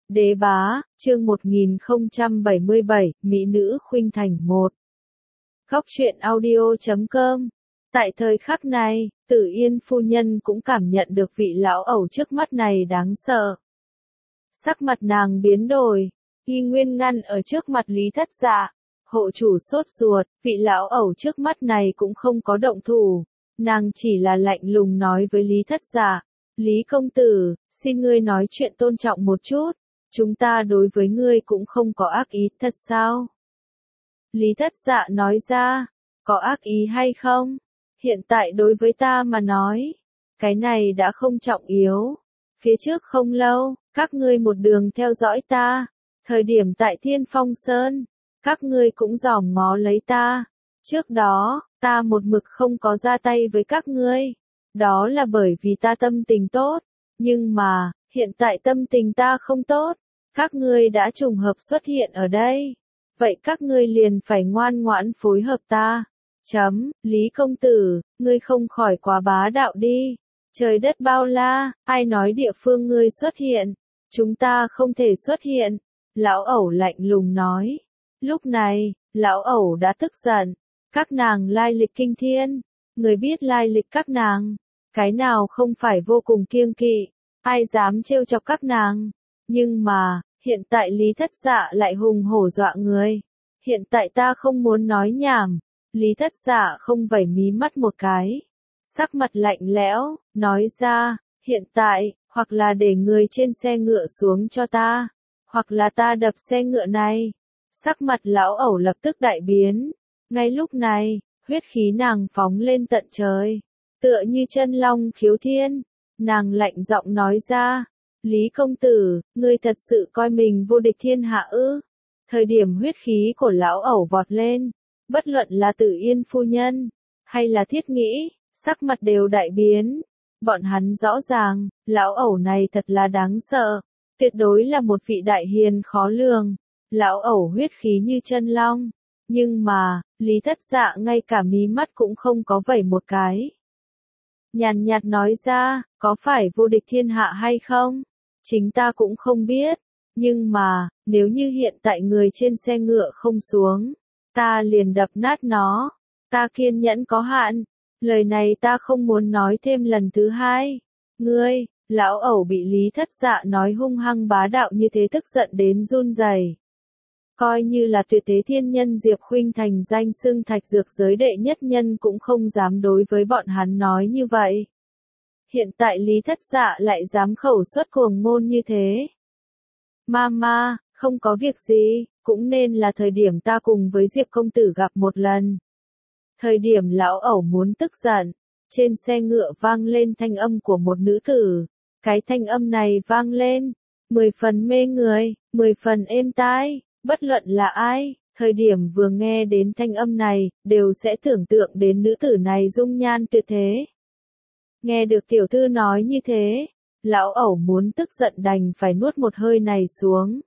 Đế bá, chương 1077, Mỹ nữ khuynh thành 1. Góc truyện audio.com. Tại thời khắc này, Tử Yên phu nhân cũng cảm nhận được vị lão ẩu trước mắt này đáng sợ. Sắc mặt nàng biến đổi, y nguyên ngăn ở trước mặt Lý Thất Dạ. Hộ chủ sốt ruột, vị lão ẩu trước mắt này cũng không có động thủ. Nàng chỉ là lạnh lùng nói với Lý Thất Dạ, Lý công tử, xin ngươi nói chuyện tôn trọng một chút. Chúng ta đối với ngươi cũng không có ác ý, thật sao? Lý Thất Dạ nói ra, có ác ý hay không? Hiện tại đối với ta mà nói, cái này đã không trọng yếu. Phía trước không lâu, các ngươi một đường theo dõi ta. Thời điểm tại Thiên Phong Sơn, các ngươi cũng dòm ngó lấy ta. Trước đó, ta một mực không có ra tay với các ngươi. Đó là bởi vì ta tâm tình tốt. Nhưng mà, hiện tại tâm tình ta không tốt. Các ngươi đã trùng hợp xuất hiện ở đây. Vậy các ngươi liền phải ngoan ngoãn phối hợp ta. Lý công tử, ngươi không khỏi quá bá đạo đi. Trời đất bao la, ai nói địa phương ngươi xuất hiện. Chúng ta không thể xuất hiện. Lão ẩu lạnh lùng nói. Lúc này, lão ẩu đã tức giận. Các nàng lai lịch kinh thiên. Người biết lai lịch các nàng. Cái nào không phải vô cùng kiêng kỵ. Ai dám trêu chọc các nàng. Nhưng mà, hiện tại Lý Thất Dạ lại hùng hổ dọa người. Hiện tại ta không muốn nói nhảm. Lý Thất Dạ không vẩy mí mắt một cái. Sắc mặt lạnh lẽo, nói ra, hiện tại, hoặc là để người trên xe ngựa xuống cho ta, hoặc là ta đập xe ngựa này. Sắc mặt lão ẩu lập tức đại biến. Ngay lúc này, huyết khí nàng phóng lên tận trời. Tựa như chân long khiếu thiên. Nàng lạnh giọng nói ra. Lý công tử, ngươi thật sự coi mình vô địch thiên hạ ư? Thời điểm huyết khí của lão ẩu vọt lên, bất luận là Tử Yên phu nhân, hay là Thiết Nghĩ, sắc mặt đều đại biến. Bọn hắn rõ ràng, lão ẩu này thật là đáng sợ, tuyệt đối là một vị đại hiền khó lường. Lão ẩu huyết khí như chân long, nhưng mà, Lý Thất Dạ ngay cả mí mắt cũng không có vẩy một cái. Nhàn nhạt nói ra, có phải vô địch thiên hạ hay không? Chính ta cũng không biết, nhưng mà, nếu như hiện tại người trên xe ngựa không xuống, ta liền đập nát nó. Ta kiên nhẫn có hạn, lời này ta không muốn nói thêm lần thứ hai. Ngươi, lão ẩu bị Lý Thất Dạ nói hung hăng bá đạo như thế tức giận đến run rẩy. Coi như là tuyệt thế thiên nhân Diệp Khuynh thành danh xưng thạch dược giới đệ nhất nhân cũng không dám đối với bọn hắn nói như vậy. Hiện tại Lý Thất Dạ lại dám khẩu xuất cuồng ngôn như thế. Mama, không có việc gì, cũng nên là thời điểm ta cùng với Diệp công tử gặp một lần. Thời điểm lão ẩu muốn tức giận, trên xe ngựa vang lên thanh âm của một nữ tử. Cái thanh âm này vang lên, 10 phần mê người, 10 phần êm tai, bất luận là ai, thời điểm vừa nghe đến thanh âm này, đều sẽ tưởng tượng đến nữ tử này dung nhan tuyệt thế. Nghe được tiểu thư nói như thế, lão ẩu muốn tức giận đành phải nuốt một hơi này xuống.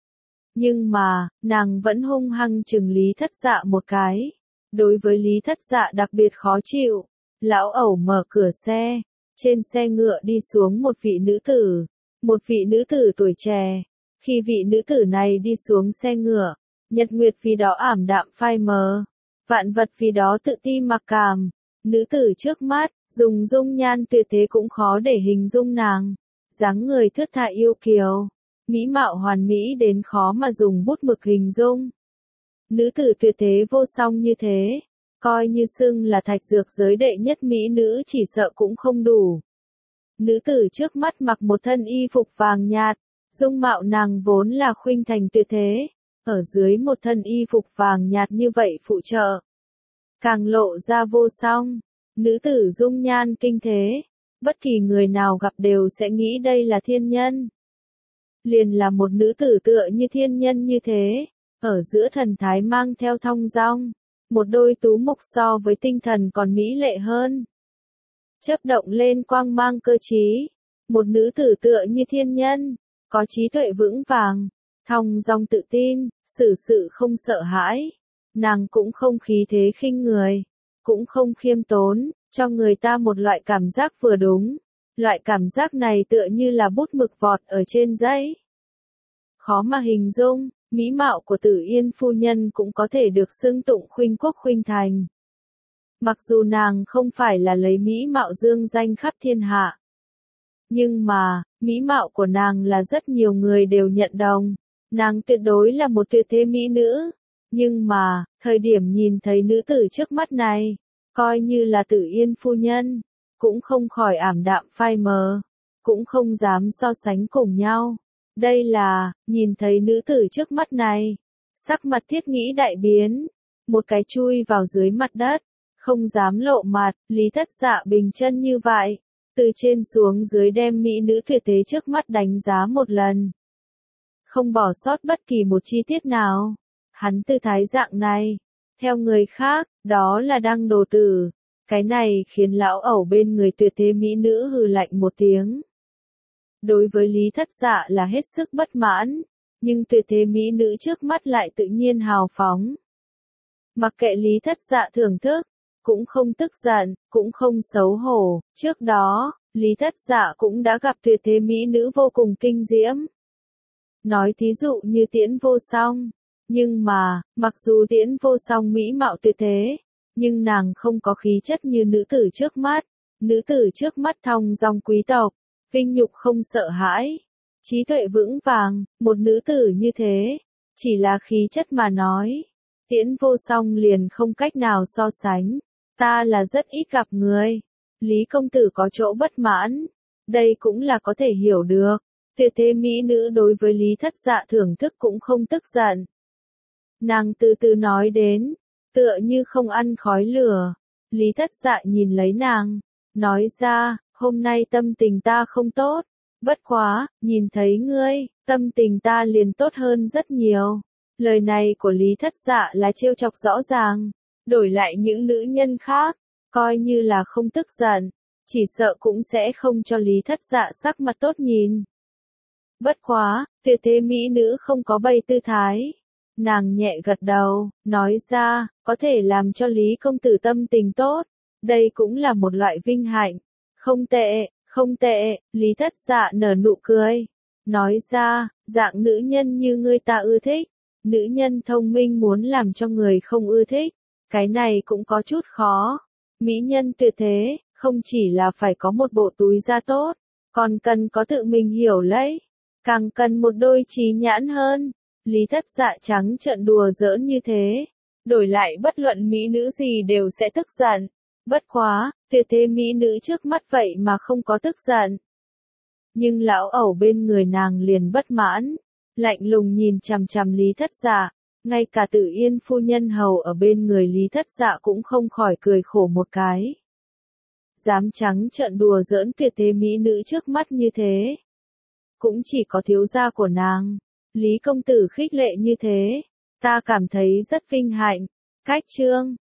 Nhưng mà, nàng vẫn hung hăng chừng Lý Thất Dạ một cái. Đối với Lý Thất Dạ đặc biệt khó chịu, lão ẩu mở cửa xe, trên xe ngựa đi xuống một vị nữ tử. Một vị nữ tử tuổi trẻ. Khi vị nữ tử này đi xuống xe ngựa, nhật nguyệt vì đó ảm đạm phai mờ, vạn vật vì đó tự ti mặc cảm. Nữ tử trước mắt, dùng dung nhan tuyệt thế cũng khó để hình dung nàng. Dáng người thướt tha yêu kiều, mỹ mạo hoàn mỹ đến khó mà dùng bút mực hình dung. Nữ tử tuyệt thế vô song như thế, coi như xưng là thạch dược giới đệ nhất mỹ nữ chỉ sợ cũng không đủ. Nữ tử trước mắt mặc một thân y phục vàng nhạt, dung mạo nàng vốn là khuynh thành tuyệt thế, ở dưới một thân y phục vàng nhạt như vậy phụ trợ, càng lộ ra vô song. Nữ tử dung nhan kinh thế, bất kỳ người nào gặp đều sẽ nghĩ đây là thiên nhân. Liền là một nữ tử tựa như thiên nhân như thế, ở giữa thần thái mang theo thong dong, một đôi tú mục so với tinh thần còn mỹ lệ hơn. Chớp động lên quang mang cơ trí, một nữ tử tựa như thiên nhân, có trí tuệ vững vàng, thong dong tự tin, xử sự không sợ hãi. Nàng cũng không khí thế khinh người, cũng không khiêm tốn, cho người ta một loại cảm giác vừa đúng. Loại cảm giác này tựa như là bút mực vọt ở trên giấy. Khó mà hình dung, mỹ mạo của Tử Yên phu nhân cũng có thể được xưng tụng khuynh quốc khuynh thành. Mặc dù nàng không phải là lấy mỹ mạo dương danh khắp thiên hạ. Nhưng mà, mỹ mạo của nàng là rất nhiều người đều nhận đồng. Nàng tuyệt đối là một tuyệt thế mỹ nữ. Nhưng mà, thời điểm nhìn thấy nữ tử trước mắt này, coi như là Tử Yên phu nhân, cũng không khỏi ảm đạm phai mờ, cũng không dám so sánh cùng nhau. Đây là, nhìn thấy nữ tử trước mắt này, sắc mặt Thiết Nghĩ đại biến, một cái chui vào dưới mặt đất, không dám lộ mặt, Lý Thất Dạ bình chân như vậy, từ trên xuống dưới đem mỹ nữ tuyệt thế trước mắt đánh giá một lần. Không bỏ sót bất kỳ một chi tiết nào. Hắn tư thái dạng này, theo người khác, đó là đăng đồ tử. Cái này khiến lão ẩu bên người tuyệt thế mỹ nữ hừ lạnh một tiếng. Đối với Lý Thất Dạ là hết sức bất mãn, nhưng tuyệt thế mỹ nữ trước mắt lại tự nhiên hào phóng. Mặc kệ Lý Thất Dạ thưởng thức, cũng không tức giận, cũng không xấu hổ. Trước đó, Lý Thất Dạ cũng đã gặp tuyệt thế mỹ nữ vô cùng kinh diễm. Nói thí dụ như Tiễn Vô Song. Nhưng mà, mặc dù Tiễn Vô Song mỹ mạo tuyệt thế, nhưng nàng không có khí chất như nữ tử trước mắt. Nữ tử trước mắt thong dong quý tộc, vinh nhục không sợ hãi, trí tuệ vững vàng, một nữ tử như thế, chỉ là khí chất mà nói. Tiễn Vô Song liền không cách nào so sánh. Ta là rất ít gặp người. Lý công tử có chỗ bất mãn. Đây cũng là có thể hiểu được. Tuyệt thế mỹ nữ đối với Lý Thất Dạ thưởng thức cũng không tức giận. Nàng từ từ nói đến, tựa như không ăn khói lửa. Lý Thất Dạ nhìn lấy nàng, nói ra, hôm nay tâm tình ta không tốt. Bất quá, nhìn thấy ngươi, tâm tình ta liền tốt hơn rất nhiều. Lời này của Lý Thất Dạ là trêu chọc rõ ràng. Đổi lại những nữ nhân khác, coi như là không tức giận, chỉ sợ cũng sẽ không cho Lý Thất Dạ sắc mặt tốt nhìn. Bất quá, tuyệt thế mỹ nữ không có bày tư thái. Nàng nhẹ gật đầu, nói ra, có thể làm cho Lý công tử tâm tình tốt. Đây cũng là một loại vinh hạnh. Không tệ, không tệ, Lý Thất Dạ nở nụ cười. Nói ra, dạng nữ nhân như ngươi ta ưa thích. Nữ nhân thông minh muốn làm cho người không ưa thích. Cái này cũng có chút khó. Mỹ nhân tuyệt thế, không chỉ là phải có một bộ túi da tốt, còn cần có tự mình hiểu lấy. Càng cần một đôi trí nhãn hơn. Lý Thất Dạ trắng trợn đùa giỡn như thế. Đổi lại bất luận mỹ nữ gì đều sẽ tức giận. Bất quá, tuyệt thế mỹ nữ trước mắt vậy mà không có tức giận. Nhưng lão ẩu bên người nàng liền bất mãn. Lạnh lùng nhìn chằm chằm Lý Thất Dạ. Ngay cả Tử Yên phu nhân hầu ở bên người Lý Thất Dạ cũng không khỏi cười khổ một cái. Dám trắng trợn đùa giỡn tuyệt thế mỹ nữ trước mắt như thế. Cũng chỉ có thiếu gia của nàng. Lý công tử khích lệ như thế. Ta cảm thấy rất vinh hạnh. Cách chương